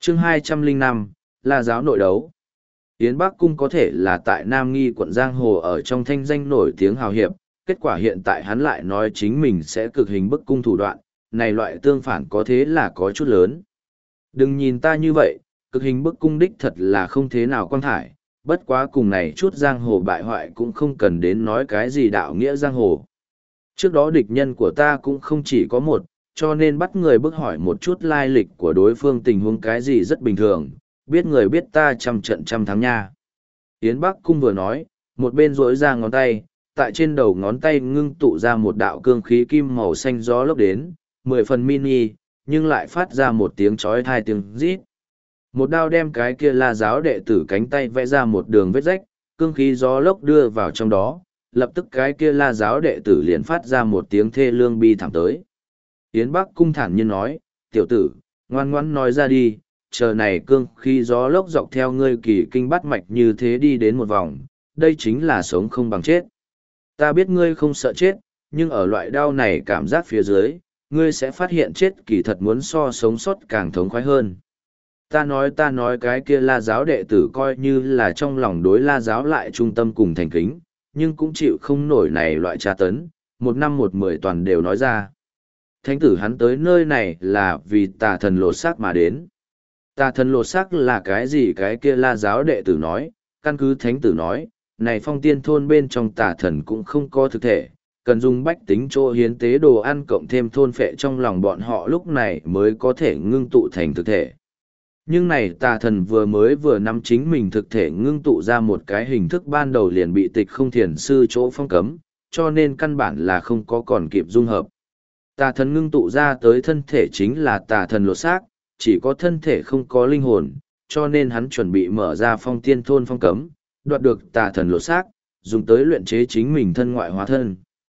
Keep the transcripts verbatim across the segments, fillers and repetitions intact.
chương hai trăm lẻ năm, La giáo nội đấu. Yến Bắc Cung có thể là tại Nam Nghi quận Giang Hồ ở trong thanh danh nổi tiếng hào hiệp, kết quả hiện tại hắn lại nói chính mình sẽ cực hình bức cung thủ đoạn, này loại tương phản có thế là có chút lớn. Đừng nhìn ta như vậy, cực hình bức cung đích thật là không thế nào quang thải, bất quá cùng này chút giang hồ bại hoại cũng không cần đến nói cái gì đạo nghĩa giang hồ. Trước đó địch nhân của ta cũng không chỉ có một, cho nên bắt người bức hỏi một chút lai lịch của đối phương tình huống cái gì rất bình thường, biết người biết ta trăm trận trăm thắng nha. Yến Bắc Cung vừa nói, một bên rỗi ra ngón tay, tại trên đầu ngón tay ngưng tụ ra một đạo cương khí kim màu xanh gió lốc đến, mười phần mini, nhưng lại phát ra một tiếng chói tai tiếng rít. Một đao đem cái kia La giáo đệ tử cánh tay vẽ ra một đường vết rách, cương khí gió lốc đưa vào trong đó, lập tức cái kia La giáo đệ tử liền phát ra một tiếng thê lương bi thảm tới. Yến Bắc Cung thản nhiên nói, tiểu tử, ngoan ngoãn nói ra đi, chờ này cương khí gió lốc dọc theo ngươi kỳ kinh bắt mạch như thế đi đến một vòng, đây chính là sống không bằng chết. Ta biết ngươi không sợ chết, nhưng ở loại đau này cảm giác phía dưới, ngươi sẽ phát hiện chết kỳ thật muốn so sống sót càng thống khoái hơn. Ta nói ta nói cái kia La giáo đệ tử coi như là trong lòng đối La giáo lại trung tâm cùng thành kính, nhưng cũng chịu không nổi này loại tra tấn, một năm một mười toàn đều nói ra. Thánh tử hắn tới nơi này là vì tà thần lột xác mà đến. Tà thần lột xác là cái gì cái kia La giáo đệ tử nói, căn cứ thánh tử nói, này phong tiên thôn bên trong tà thần cũng không có thực thể, cần dùng bách tính chỗ hiến tế đồ ăn cộng thêm thôn phệ trong lòng bọn họ lúc này mới có thể ngưng tụ thành thực thể. Nhưng này tà thần vừa mới vừa nắm chính mình thực thể ngưng tụ ra một cái hình thức ban đầu liền bị tịch không thiền sư chỗ phong cấm, cho nên căn bản là không có còn kịp dung hợp. Tà thần ngưng tụ ra tới thân thể chính là tà thần lột xác, chỉ có thân thể không có linh hồn, cho nên hắn chuẩn bị mở ra phong tiên thôn phong cấm, đoạt được tà thần lột xác, dùng tới luyện chế chính mình thân ngoại hóa thân.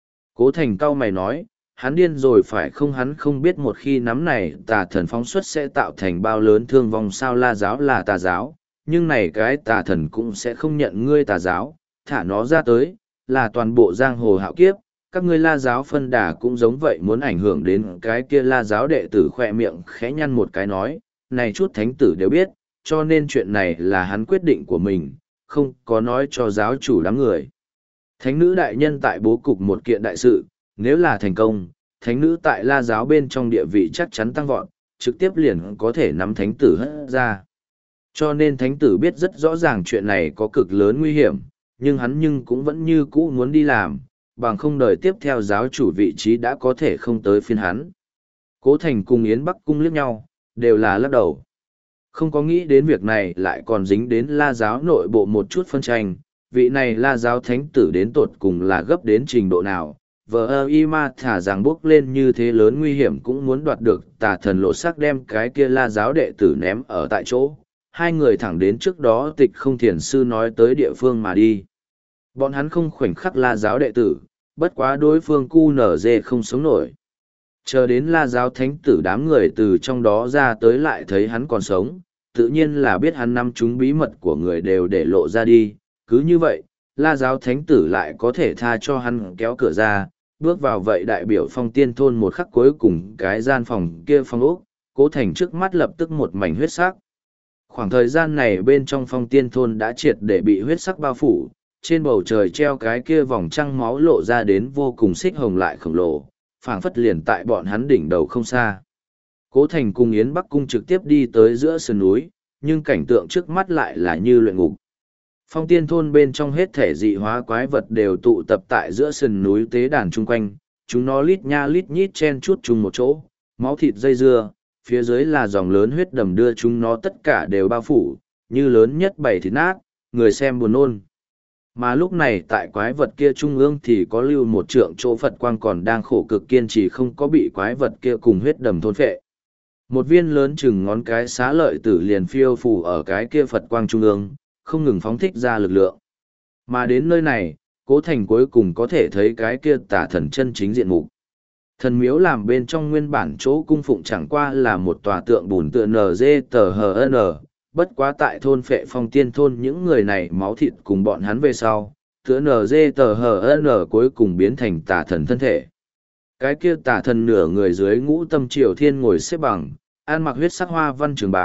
Cố Thành cao mày nói, hắn điên rồi phải không, hắn không biết một khi nắm này tà thần phóng xuất sẽ tạo thành bao lớn thương vong. Sao La giáo là tà giáo, nhưng này cái tà thần cũng sẽ không nhận ngươi tà giáo, thả nó ra tới, là toàn bộ giang hồ hạo kiếp, các ngươi La giáo phân đà cũng giống vậy, muốn ảnh hưởng đến cái kia La giáo đệ tử. Khỏe miệng khẽ nhăn một cái nói, này chút thánh tử đều biết, cho nên chuyện này là hắn quyết định của mình, không có nói cho giáo chủ đám người. Thánh nữ đại nhân tại bố cục một kiện đại sự, nếu là thành công, thánh nữ tại La giáo bên trong địa vị chắc chắn tăng vọt, trực tiếp liền có thể nắm thánh tử hất ra. Cho nên thánh tử biết rất rõ ràng chuyện này có cực lớn nguy hiểm, nhưng hắn nhưng cũng vẫn như cũ muốn đi làm, bằng không đời tiếp theo giáo chủ vị trí đã có thể không tới phiên hắn. Cố Thành cùng Yến Bắc Cung liếc nhau, đều là lắc đầu. Không có nghĩ đến việc này lại còn dính đến La giáo nội bộ một chút phân tranh, vị này La giáo thánh tử đến tột cùng là gấp đến trình độ nào, vợ ơ y ma thả rằng bước lên như thế lớn nguy hiểm cũng muốn đoạt được tà thần lộ sắc, đem cái kia La giáo đệ tử ném ở tại chỗ. Hai người thẳng đến trước đó tịch không thiền sư nói tới địa phương mà đi. Bọn hắn không khoảnh khắc La giáo đệ tử, bất quá đối phương cu nở dê không sống nổi. Chờ đến La giáo thánh tử đám người từ trong đó ra tới lại thấy hắn còn sống, tự nhiên là biết hắn nắm chúng bí mật của người đều để lộ ra đi. Cứ như vậy, La giáo thánh tử lại có thể tha cho hắn kéo cửa ra, bước vào vậy đại biểu phong tiên thôn một khắc cuối cùng cái gian phòng kia phong ốc, Cố Thành trước mắt lập tức một mảnh huyết sắc. Khoảng thời gian này bên trong phong tiên thôn đã triệt để bị huyết sắc bao phủ, trên bầu trời treo cái kia vòng trăng máu lộ ra đến vô cùng xích hồng lại khổng lồ, phảng phất liền tại bọn hắn đỉnh đầu không xa. Cố Thành cùng Yến Bắc Cung trực tiếp đi tới giữa sườn núi, nhưng cảnh tượng trước mắt lại là như luyện ngục. Phong tiên thôn bên trong hết thể dị hóa quái vật đều tụ tập tại giữa sườn núi tế đàn chung quanh, chúng nó lít nha lít nhít chen chút chung một chỗ, máu thịt dây dưa, phía dưới là dòng lớn huyết đầm đưa chúng nó tất cả đều bao phủ, như lớn nhất bảy thịt nát, người xem buồn nôn. Mà lúc này tại quái vật kia trung ương thì có lưu một trượng chỗ Phật quang còn đang khổ cực kiên trì không có bị quái vật kia cùng huyết đầm thôn phệ. Một viên lớn chừng ngón cái xá lợi tử liền phiêu phù ở cái kia Phật quang trung ương, không ngừng phóng thích ra lực lượng. Mà đến nơi này, Cố Thành cuối cùng có thể thấy cái kia tả thần chân chính diện mục. Thần miếu làm bên trong nguyên bản chỗ cung phụng chẳng qua là một tòa tượng bùn tựa en giê tờ hờ en, bất quá tại thôn phệ phong tiên thôn những người này máu thịt cùng bọn hắn về sau, tựa en giê tờ hờ en cuối cùng biến thành tả thần thân thể. Cái kia tả thần nửa người dưới ngũ tâm triều thiên ngồi xếp bằng, ăn mặc huyết sắc hoa văn trường bào,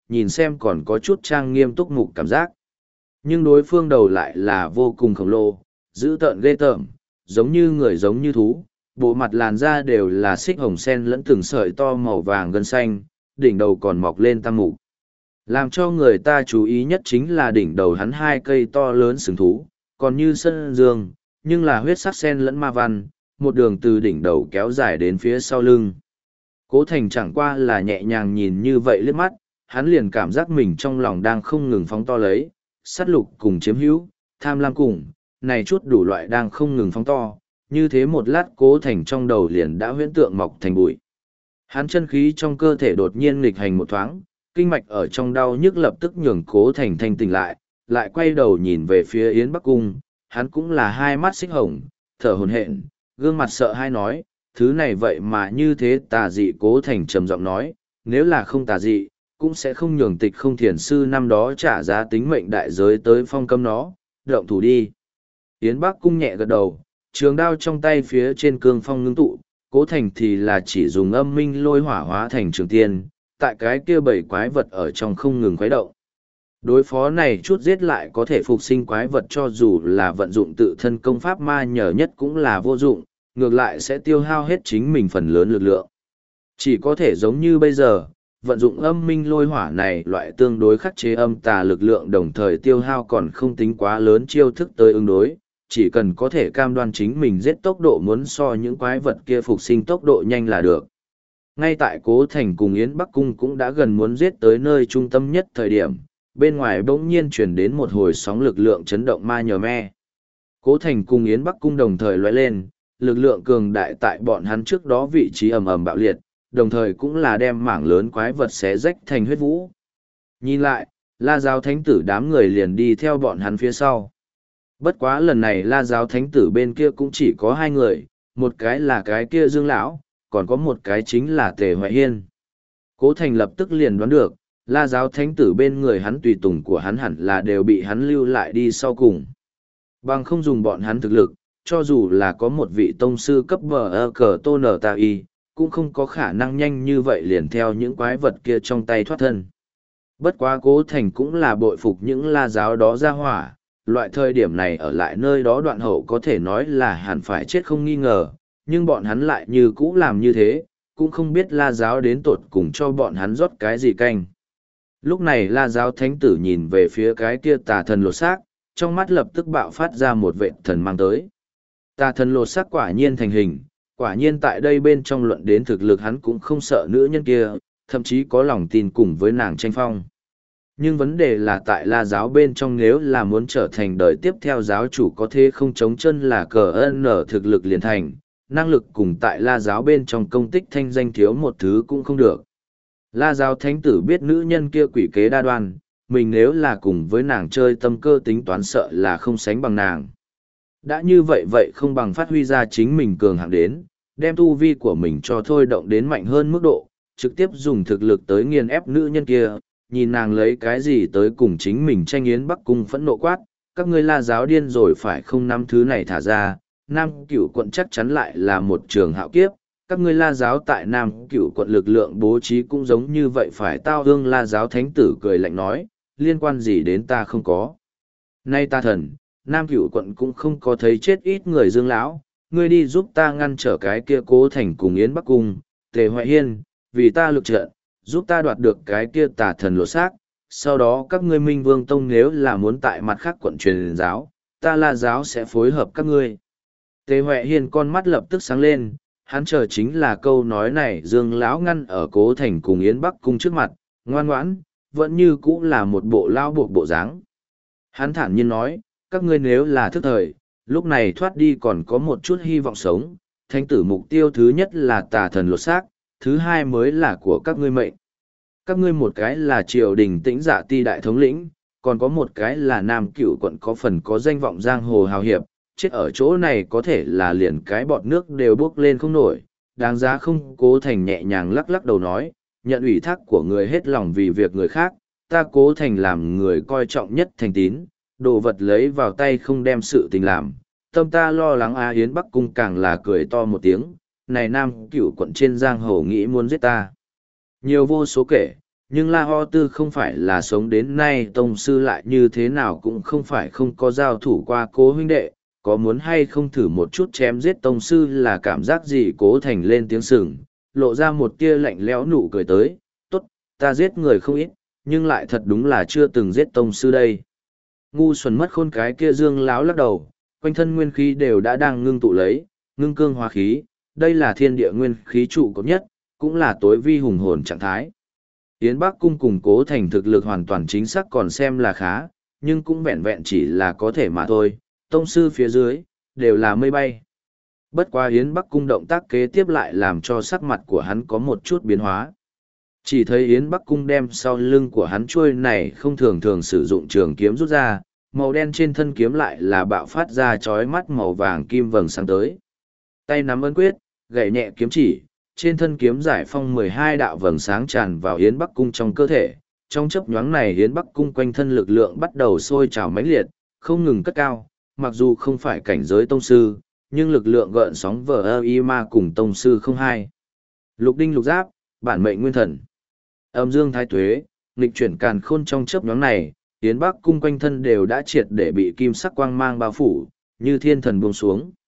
nhìn xem còn có chút trang nghiêm túc mục cảm giác. Nhưng đối phương đầu lại là vô cùng khổng lồ, dữ tợn ghê tởm, giống như người giống như thú, bộ mặt làn da đều là xích hồng sen lẫn từng sợi to màu vàng gân xanh, đỉnh đầu còn mọc lên tam mục. Làm cho người ta chú ý nhất chính là đỉnh đầu hắn hai cây to lớn sừng thú, còn như sân dương, nhưng là huyết sắc sen lẫn ma văn, một đường từ đỉnh đầu kéo dài đến phía sau lưng. Cố Thành chẳng qua là nhẹ nhàng nhìn như vậy liếc mắt, hắn liền cảm giác mình trong lòng đang không ngừng phóng to lấy, sát lục cùng chiếm hữu, tham lam cùng, này chút đủ loại đang không ngừng phóng to, như thế một lát Cố Thành trong đầu liền đã huyễn tượng mọc thành bụi. Hắn chân khí trong cơ thể đột nhiên nghịch hành một thoáng, kinh mạch ở trong đau nhức lập tức nhường Cố Thành thanh tỉnh lại, lại quay đầu nhìn về phía Yến Bắc Cung, hắn cũng là hai mắt xích hồng, thở hổn hển, gương mặt sợ hãi nói, thứ này vậy mà như thế tà dị. Cố Thành trầm giọng nói, nếu là không tà dị, cũng sẽ không nhường Tịch Không Thiền sư năm đó trả giá tính mệnh đại giới tới phong cấm nó, động thủ đi. Yến Bắc Cung nhẹ gật đầu, trường đao trong tay phía trên cương phong ngưng tụ, Cố Thành thì là chỉ dùng âm minh lôi hỏa hóa thành trường tiên, tại cái kia bảy quái vật ở trong không ngừng khuấy động. Đối phó này chút giết lại có thể phục sinh quái vật, cho dù là vận dụng tự thân công pháp ma nhờ nhất cũng là vô dụng, ngược lại sẽ tiêu hao hết chính mình phần lớn lực lượng. Chỉ có thể giống như bây giờ, vận dụng âm minh lôi hỏa này loại tương đối khắc chế âm tà lực lượng, đồng thời tiêu hao còn không tính quá lớn chiêu thức tới ứng đối, chỉ cần có thể cam đoan chính mình giết tốc độ muốn so những quái vật kia phục sinh tốc độ nhanh là được. Ngay tại Cố Thành cùng Yến Bắc Cung cũng đã gần muốn giết tới nơi trung tâm nhất thời điểm, bên ngoài bỗng nhiên truyền đến một hồi sóng lực lượng chấn động ma nhờ me. Cố Thành cùng Yến Bắc Cung đồng thời lóe lên, lực lượng cường đại tại bọn hắn trước đó vị trí ầm ầm bạo liệt, đồng thời cũng là đem mảng lớn quái vật xé rách thành huyết vũ. Nhìn lại, La Giáo Thánh Tử đám người liền đi theo bọn hắn phía sau. Bất quá lần này La Giáo Thánh Tử bên kia cũng chỉ có hai người, một cái là cái kia Dương Lão, còn có một cái chính là Tề Hoại Hiên. Cố Thành lập tức liền đoán được, La Giáo Thánh Tử bên người hắn tùy tùng của hắn hẳn là đều bị hắn lưu lại đi sau cùng. Bằng không dùng bọn hắn thực lực, cho dù là có một vị tông sư cấp bờ ơ cờ tô nở tà y, cũng không có khả năng nhanh như vậy liền theo những quái vật kia trong tay thoát thân. Bất quá Cố Thành cũng là bội phục những La Giáo đó ra hỏa, loại thời điểm này ở lại nơi đó đoạn hậu có thể nói là hẳn phải chết không nghi ngờ, nhưng bọn hắn lại như cũ làm như thế, cũng không biết La Giáo đến tột cùng cho bọn hắn rót cái gì canh. Lúc này La Giáo Thánh Tử nhìn về phía cái kia tà thần lột xác, trong mắt lập tức bạo phát ra một vệ thần mang tới. Tà thần lột xác quả nhiên thành hình, quả nhiên tại đây bên trong luận đến thực lực hắn cũng không sợ nữ nhân kia, thậm chí có lòng tin cùng với nàng tranh phong. Nhưng vấn đề là tại La Giáo bên trong, nếu là muốn trở thành đời tiếp theo giáo chủ có thể không chống chân là cờ ân ở thực lực liền thành, năng lực cùng tại La Giáo bên trong công tích thanh danh thiếu một thứ cũng không được. La Giáo Thánh Tử biết nữ nhân kia quỷ kế đa đoan, mình nếu là cùng với nàng chơi tâm cơ tính toán sợ là không sánh bằng nàng. Đã như vậy vậy không bằng phát huy ra chính mình cường hạng đến, đem tu vi của mình cho thôi động đến mạnh hơn mức độ, trực tiếp dùng thực lực tới nghiền ép nữ nhân kia, nhìn nàng lấy cái gì tới cùng chính mình tranh Yến Bắc Cung phẫn nộ quát, các ngươi La Giáo điên rồi phải không nắm thứ này thả ra, Nam Cửu quận chắc chắn lại là một trường hạo kiếp, các ngươi La Giáo tại Nam Cửu quận lực lượng bố trí cũng giống như vậy phải tao ương. La Giáo Thánh Tử cười lạnh nói, liên quan gì đến ta không có. Nay ta thần, Nam Cửu quận cũng không có thấy chết ít người Dương lão, ngươi đi giúp ta ngăn trở cái kia Cố Thành cùng Yến Bắc Cung, Tề Hoại Hiên, vì ta lực trận, giúp ta đoạt được cái kia tà thần lột xác, sau đó các ngươi Minh Vương Tông nếu là muốn tại mặt khác quận truyền giáo, ta La Giáo sẽ phối hợp các ngươi. Tề Hoại Hiên con mắt lập tức sáng lên, hắn chờ chính là câu nói này. Dương lão ngăn ở Cố Thành cùng Yến Bắc Cung trước mặt, ngoan ngoãn, vẫn như cũ là một bộ lao buộc bộ dáng. Hắn thản nhiên nói, các ngươi nếu là thức thời, lúc này thoát đi còn có một chút hy vọng sống, thánh tử mục tiêu thứ nhất là tà thần lột xác, thứ hai mới là của các ngươi mệnh. Các ngươi một cái là triều đình Tĩnh Dạ Ti đại thống lĩnh, còn có một cái là Nam Cửu quận có phần có danh vọng giang hồ hào hiệp, chết ở chỗ này có thể là liền cái bọt nước đều bốc lên không nổi, đáng giá không. Cố Thành nhẹ nhàng lắc lắc đầu nói, nhận ủy thác của người hết lòng vì việc người khác, ta Cố Thành làm người coi trọng nhất thành tín, đồ vật lấy vào tay không đem sự tình làm, tâm ta lo lắng. A Yến Bắc Cung càng là cười to một tiếng, này Nam Cửu quận trên giang hồ nghĩ muốn giết ta nhiều vô số kể, Nhưng La Ho Tư không phải là sống đến nay tông sư lại như thế nào cũng không phải không có giao thủ qua Cố huynh đệ, có muốn hay không thử một chút chém giết tông sư là cảm giác gì? Cố Thành lên tiếng sừng, lộ ra một tia lạnh lẽo nụ cười tới, tốt, ta giết người không ít, nhưng lại thật đúng là chưa từng giết tông sư đây. Ngu xuẩn mất khôn cái kia Dương láo lắc đầu, quanh thân nguyên khí đều đã đang ngưng tụ lấy, ngưng cương hóa khí, đây là thiên địa nguyên khí trụ cột nhất, cũng là tối vi hùng hồn trạng thái. Yến Bắc Cung cùng Cố Thành thực lực hoàn toàn chính xác còn xem là khá, nhưng cũng vẹn vẹn chỉ là có thể mà thôi, tông sư phía dưới, đều là mây bay. Bất quá Yến Bắc Cung động tác kế tiếp lại làm cho sắc mặt của hắn có một chút biến hóa. Chỉ thấy Yến Bắc Cung đem sau lưng của hắn chuôi này không thường thường sử dụng trường kiếm rút ra, màu đen trên thân kiếm lại là bạo phát ra chói mắt màu vàng kim vầng sáng tới. Tay nắm ấn quyết, gảy nhẹ kiếm chỉ, trên thân kiếm giải phong mười hai đạo vầng sáng tràn vào Yến Bắc Cung trong cơ thể. Trong chớp nhoáng này Yến Bắc Cung quanh thân lực lượng bắt đầu sôi trào mãnh liệt, không ngừng cất cao, mặc dù không phải cảnh giới tông sư, nhưng lực lượng gợn sóng vờ ơ y ma cùng tông sư không hai. Lục đinh lục giáp, bản mệnh nguyên thần. Âm dương thái tuế, nghịch chuyển càn khôn trong chớp nhoáng này, Yến Bắc Cung quanh thân đều đã triệt để bị kim sắc quang mang bao phủ, như thiên thần buông xuống.